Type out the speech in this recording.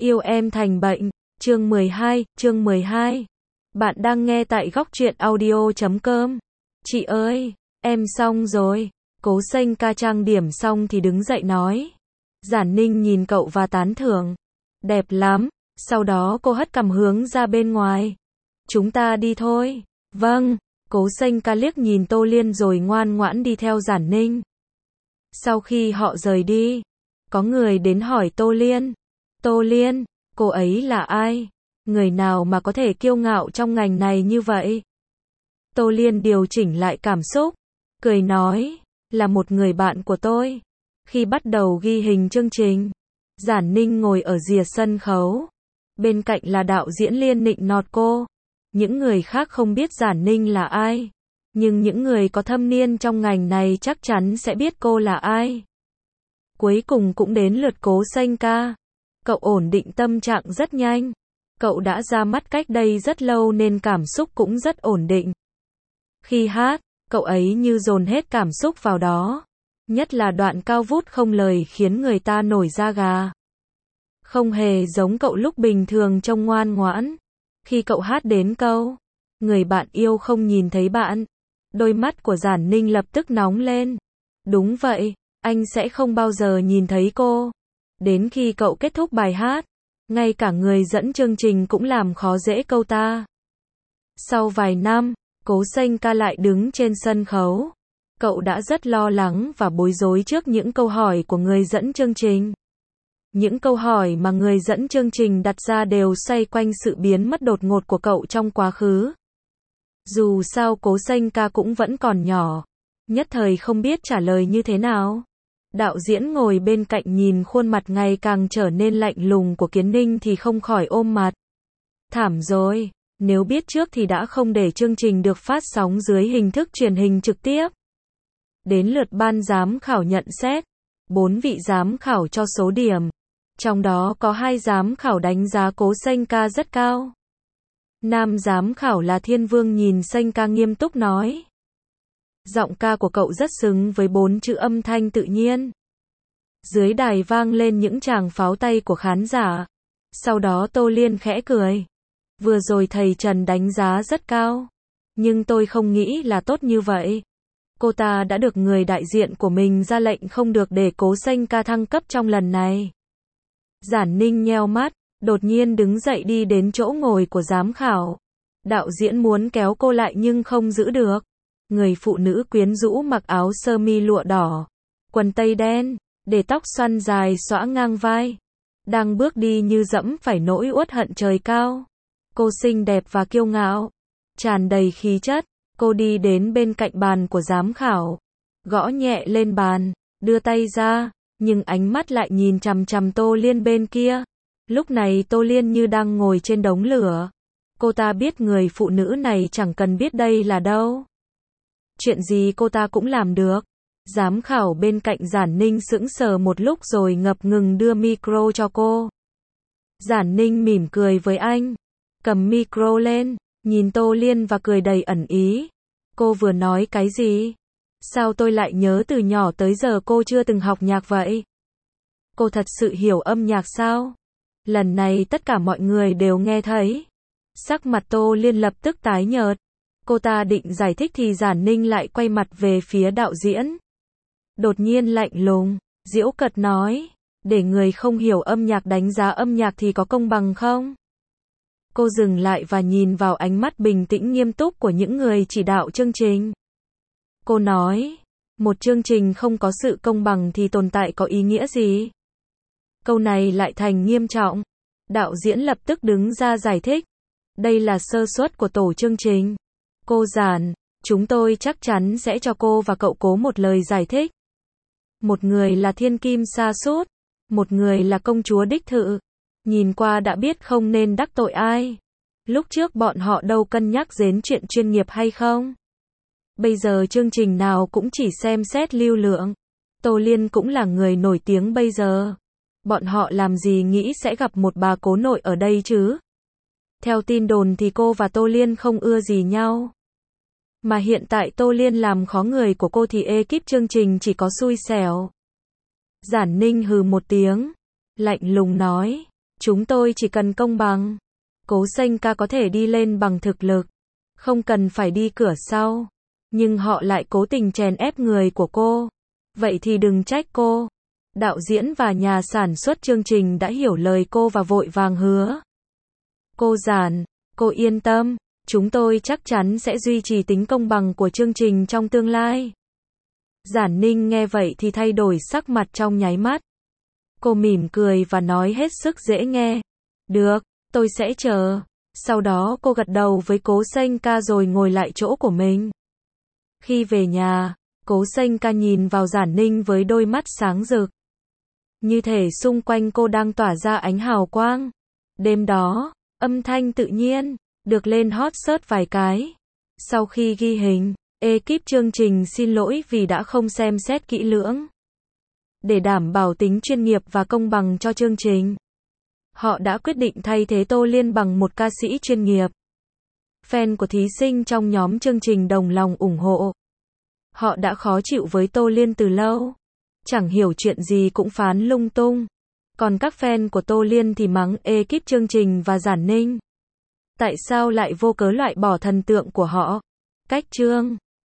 Yêu em thành bệnh. Chương 12. Bạn đang nghe tại góc truyện audio.com. Chị ơi, em xong rồi. Cố Xanh ca trang điểm xong thì đứng dậy nói. Giản Ninh nhìn cậu và tán thưởng. Đẹp lắm. Sau đó cô hất cằm hướng ra bên ngoài. Chúng ta đi thôi. Vâng. Cố Xanh ca liếc nhìn Tô Liên rồi ngoan ngoãn đi theo Giản Ninh. Sau khi họ rời đi, có người đến hỏi Tô Liên. Tô Liên, cô ấy là ai? Người nào mà có thể kiêu ngạo trong ngành này như vậy? Tô Liên điều chỉnh lại cảm xúc, cười nói, là một người bạn của tôi. Khi bắt đầu ghi hình chương trình, Giản Ninh ngồi ở rìa sân khấu. Bên cạnh là đạo diễn Liên nịnh nọt cô. Những người khác không biết Giản Ninh là ai. Nhưng những người có thâm niên trong ngành này chắc chắn sẽ biết cô là ai. Cuối cùng cũng đến lượt Cố Xanh ca. Cậu ổn định tâm trạng rất nhanh. Cậu đã ra mắt cách đây rất lâu nên cảm xúc cũng rất ổn định. Khi hát, cậu ấy như dồn hết cảm xúc vào đó. Nhất là đoạn cao vút không lời khiến người ta nổi da gà. Không hề giống cậu lúc bình thường trông ngoan ngoãn. Khi cậu hát đến câu, người bạn yêu không nhìn thấy bạn. Đôi mắt của Giản Ninh lập tức nóng lên. Đúng vậy, anh sẽ không bao giờ nhìn thấy cô. Đến khi cậu kết thúc bài hát, ngay cả người dẫn chương trình cũng làm khó dễ câu ta. Sau vài năm, Cố Xanh ca lại đứng trên sân khấu. Cậu đã rất lo lắng và bối rối trước những câu hỏi của người dẫn chương trình. Những câu hỏi mà người dẫn chương trình đặt ra đều xoay quanh sự biến mất đột ngột của cậu trong quá khứ. Dù sao Cố Xanh ca cũng vẫn còn nhỏ, nhất thời không biết trả lời như thế nào. Đạo diễn ngồi bên cạnh nhìn khuôn mặt ngày càng trở nên lạnh lùng của Kiến Ninh thì không khỏi ôm mặt. Thảm rồi, nếu biết trước thì đã không để chương trình được phát sóng dưới hình thức truyền hình trực tiếp. Đến lượt ban giám khảo nhận xét. 4 vị giám khảo cho số điểm. Trong đó có 2 giám khảo đánh giá Cố Xanh ca rất cao. Nam giám khảo là Thiên Vương nhìn Xanh ca nghiêm túc nói. Giọng ca của cậu rất xứng với 4 chữ âm thanh tự nhiên. Dưới đài vang lên những tràng pháo tay của khán giả. Sau đó Tô Liên khẽ cười. Vừa rồi thầy Trần đánh giá rất cao. Nhưng tôi không nghĩ là tốt như vậy. Cô ta đã được người đại diện của mình ra lệnh không được để Cố Xanh ca thăng cấp trong lần này. Giản Ninh nheo mắt, đột nhiên đứng dậy đi đến chỗ ngồi của giám khảo. Đạo diễn muốn kéo cô lại nhưng không giữ được. Người phụ nữ quyến rũ mặc áo sơ mi lụa đỏ, quần tây đen, để tóc xoăn dài xõa ngang vai. Đang bước đi như dẫm phải nỗi uất hận trời cao. Cô xinh đẹp và kiêu ngạo, tràn đầy khí chất. Cô đi đến bên cạnh bàn của giám khảo, gõ nhẹ lên bàn, đưa tay ra, nhưng ánh mắt lại nhìn chằm chằm Tô Liên bên kia. Lúc này Tô Liên như đang ngồi trên đống lửa. Cô ta biết người phụ nữ này chẳng cần biết đây là đâu. Chuyện gì cô ta cũng làm được. Giám khảo bên cạnh Giản Ninh sững sờ một lúc rồi ngập ngừng đưa micro cho cô. Giản Ninh mỉm cười với anh, cầm micro lên, nhìn Tô Liên và cười đầy ẩn ý. Cô vừa nói cái gì? Sao tôi lại nhớ từ nhỏ tới giờ cô chưa từng học nhạc vậy? Cô thật sự hiểu âm nhạc sao? Lần này tất cả mọi người đều nghe thấy. Sắc mặt Tô Liên lập tức tái nhợt. Cô ta định giải thích thì Giản Ninh lại quay mặt về phía đạo diễn. Đột nhiên lạnh lùng, giễu cợt nói, để người không hiểu âm nhạc đánh giá âm nhạc thì có công bằng không? Cô dừng lại và nhìn vào ánh mắt bình tĩnh nghiêm túc của những người chỉ đạo chương trình. Cô nói, một chương trình không có sự công bằng thì tồn tại có ý nghĩa gì? Câu này lại thành nghiêm trọng. Đạo diễn lập tức đứng ra giải thích. Đây là sơ suất của tổ chương trình. Cô Giản, chúng tôi chắc chắn sẽ cho cô và cậu Cố một lời giải thích. Một người là thiên kim sa sút, một người là công chúa đích thự. Nhìn qua đã biết không nên đắc tội ai. Lúc trước bọn họ đâu cân nhắc đến chuyện chuyên nghiệp hay không. Bây giờ chương trình nào cũng chỉ xem xét lưu lượng. Tô Liên cũng là người nổi tiếng bây giờ. Bọn họ làm gì nghĩ sẽ gặp một bà cố nội ở đây chứ? Theo tin đồn thì cô và Tô Liên không ưa gì nhau. Mà hiện tại Tô Liên làm khó người của cô thì ekip chương trình chỉ có xui xẻo. Giản Ninh hừ một tiếng, lạnh lùng nói, Chúng tôi chỉ cần công bằng. Cố Xanh ca có thể đi lên bằng thực lực, không cần phải đi cửa sau. Nhưng họ lại cố tình chèn ép người của cô. Vậy thì đừng trách cô. Đạo diễn và nhà sản xuất chương trình đã hiểu lời cô và vội vàng hứa. Cô Giản, cô yên tâm, chúng tôi chắc chắn sẽ duy trì tính công bằng của chương trình trong tương lai. Giản Ninh nghe vậy thì thay đổi sắc mặt trong nháy mắt. Cô mỉm cười và nói hết sức dễ nghe. Được, tôi sẽ chờ. Sau đó cô gật đầu với Cố Xanh ca rồi ngồi lại chỗ của mình. Khi về nhà, Cố Xanh ca nhìn vào Giản Ninh với đôi mắt sáng rực. Như thể xung quanh cô đang tỏa ra ánh hào quang. Đêm đó, âm thanh tự nhiên, được lên hot search vài cái. Sau khi ghi hình, ekip chương trình xin lỗi vì đã không xem xét kỹ lưỡng. Để đảm bảo tính chuyên nghiệp và công bằng cho chương trình, họ đã quyết định thay thế Tô Liên bằng một ca sĩ chuyên nghiệp. Fan của thí sinh trong nhóm chương trình đồng lòng ủng hộ. Họ đã khó chịu với Tô Liên từ lâu. Chẳng hiểu chuyện gì cũng phán lung tung. Còn các fan của Tô Liên thì mắng ekip chương trình và Giản Ninh. Tại sao lại vô cớ loại bỏ thần tượng của họ? Cách chương